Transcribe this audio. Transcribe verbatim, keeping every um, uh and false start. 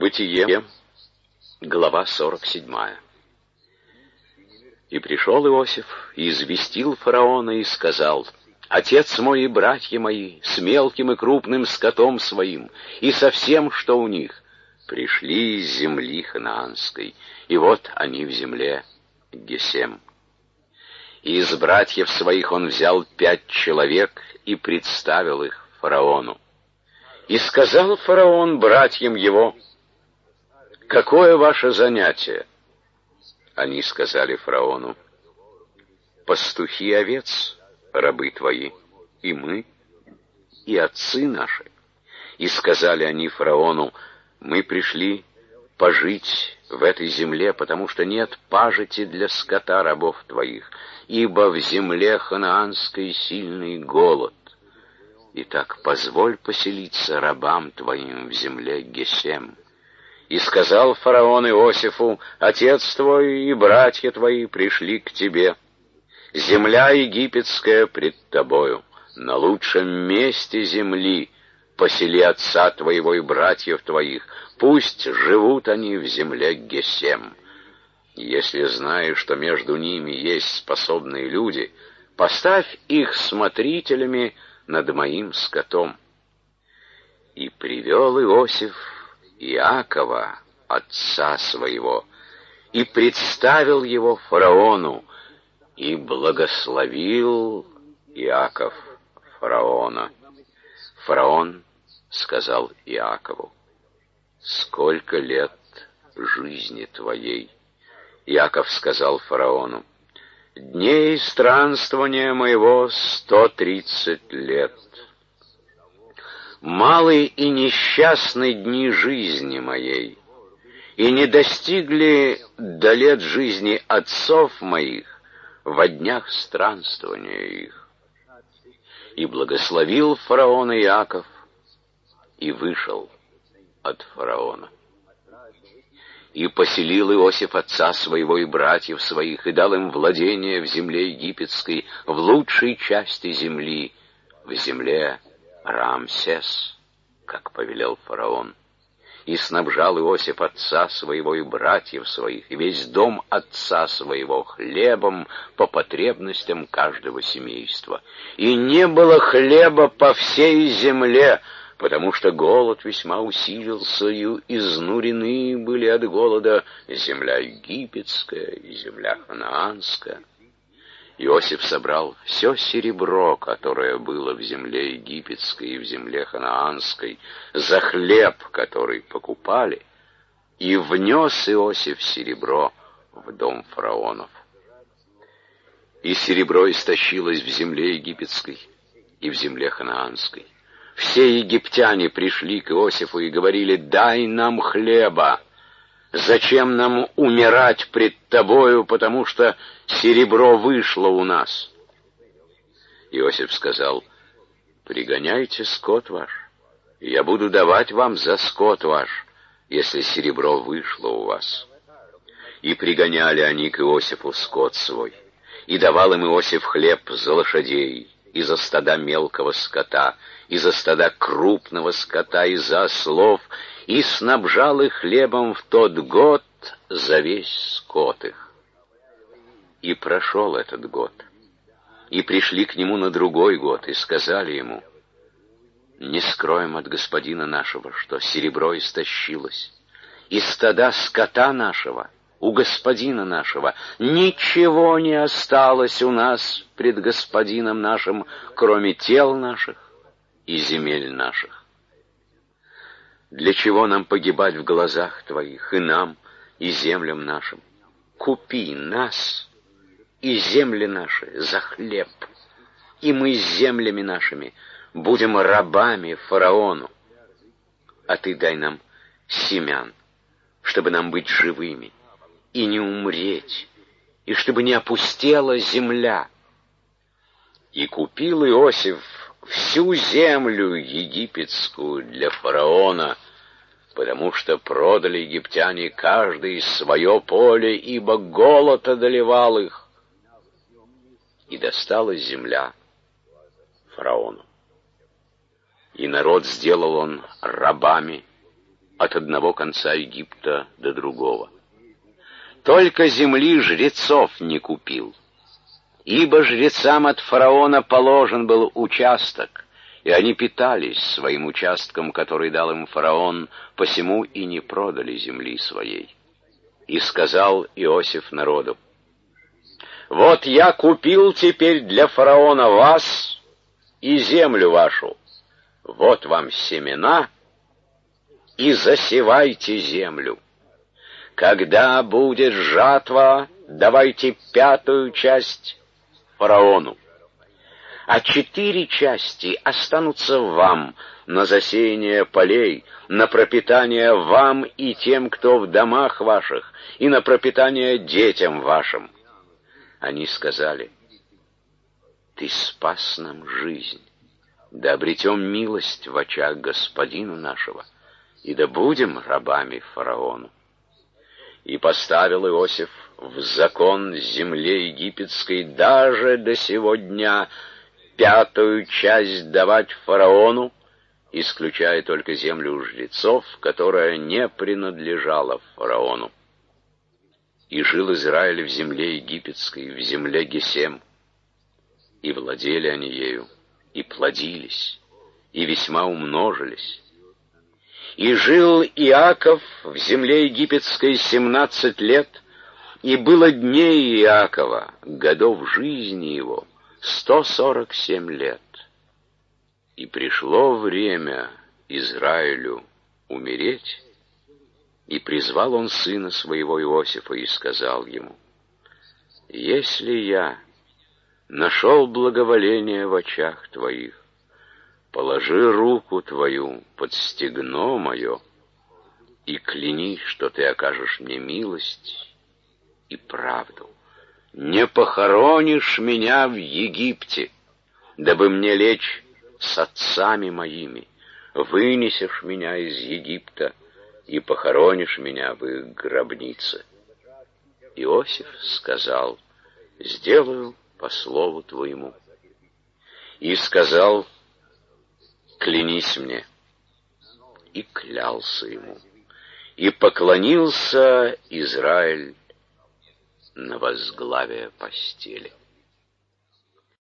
Бытие, глава сорок седьмая. И пришел Иосиф, и известил фараона, и сказал: «Отец мой и братья мои, с мелким и крупным скотом своим, и со всем, что у них, пришли из земли ханаанской, и вот они в земле Гесем». И из братьев своих он взял пять человек и представил их фараону. И сказал фараон братьям его: «Какое ваше занятие?» Они сказали фараону: «Пастухи овец, рабы твои, и мы, и отцы наши». И сказали они фараону: «Мы пришли пожить в этой земле, потому что нет пажити для скота рабов твоих, ибо в земле ханаанской сильный голод. Итак, позволь поселиться рабам твоим в земле Гесем». И сказал фараон Иосифу: «Отец твой и братья твои пришли к тебе. Земля египетская пред тобою. На лучшем месте земли посели отца твоего и братьев твоих. Пусть живут они в земле Гесем. Если знаешь, что между ними есть способные люди, поставь их смотрителями над моим скотом». И привел Иосиф Иакова, отца своего, и представил его фараону, и благословил Иаков фараона. Фараон сказал Иакову: «Сколько лет жизни твоей?» Иаков сказал фараону: «Дней странствования моего сто тридцать лет. Малы и несчастны дни жизни моей, и не достигли до лет жизни отцов моих во днях странствования их». И благословил фараон Иаков, и вышел от фараона. И поселил Иосиф отца своего и братьев своих, и дал им владение в земле египетской, в лучшей части земли, в земле Рамсес, как повелел фараон. И снабжал Иосиф отца своего и братьев своих, и весь дом отца своего хлебом по потребностям каждого семейства. И не было хлеба по всей земле, потому что голод весьма усилился, и изнурены были от голода земля египетская и земля ханаанская. Иосиф собрал все серебро, которое было в земле египетской и в земле ханаанской, за хлеб, который покупали, и внес Иосиф серебро в дом фараонов. И серебро истощилось в земле египетской и в земле ханаанской. Все египтяне пришли к Иосифу и говорили: «Дай нам хлеба! Зачем нам умирать пред тобою, потому что серебро вышло у нас?» Иосиф сказал: «Пригоняйте скот ваш, и я буду давать вам за скот ваш, если серебро вышло у вас». И пригоняли они к Иосифу скот свой, и давал им Иосиф хлеб за лошадей, и за стада мелкого скота, и за стада крупного скота, и за ослов, и снабжал их хлебом в тот год за весь скот их. И прошел этот год, и пришли к нему на другой год, и сказали ему: «Не скроем от господина нашего, что серебро истощилось, и стада скота нашего у господина нашего ничего не осталось у нас пред господином нашим, кроме тел наших и земель наших. Для чего нам погибать в глазах твоих, и нам, и землям нашим? Купи нас и земли наши за хлеб, и мы с землями нашими будем рабами фараону. А ты дай нам семян, чтобы нам быть живыми и не умереть, и чтобы не опустела земля». И купил Иосиф всю землю египетскую для фараона, потому что продали египтяне каждый свое поле, ибо голод одолевал их. И досталась земля фараону. И народ сделал он рабами от одного конца Египта до другого. Только земли жрецов не купил, ибо жрецам от фараона положен был участок, и они питались своим участком, который дал им фараон, посему и не продали земли своей. И сказал Иосиф народу: «Вот я купил теперь для фараона вас и землю вашу. Вот вам семена, и засевайте землю. Когда будет жатва, давайте пятую часть фараону, а четыре части останутся вам на засеяние полей, на пропитание вам и тем, кто в домах ваших, и на пропитание детям вашим». Они сказали: «Ты спас нам жизнь, да обретем милость в очах господину нашего, и да будем рабами фараону». И поставил Иосиф в закон земле египетской даже до сего дня пятую часть давать фараону, исключая только землю жрецов, которая не принадлежала фараону. И жил Израиль в земле египетской, в земле Гесем, и владели они ею, и плодились, и весьма умножились. И жил Иаков в земле египетской семнадцать лет, и было дней Иакова, годов жизни его, сто сорок семь лет. И пришло время Израилю умереть, и призвал он сына своего Иосифа и сказал ему: «Если я нашел благоволение в очах твоих, положи руку твою под стегно мое и клянись, что ты окажешь мне милость и правду. Не похоронишь меня в Египте, дабы мне лечь с отцами моими, вынесешь меня из Египта и похоронишь меня в их гробнице». Иосиф сказал: «Сделаю по слову твоему». И сказал: «Клянись мне». И клялся ему. И поклонился Израиль на возглавие постели.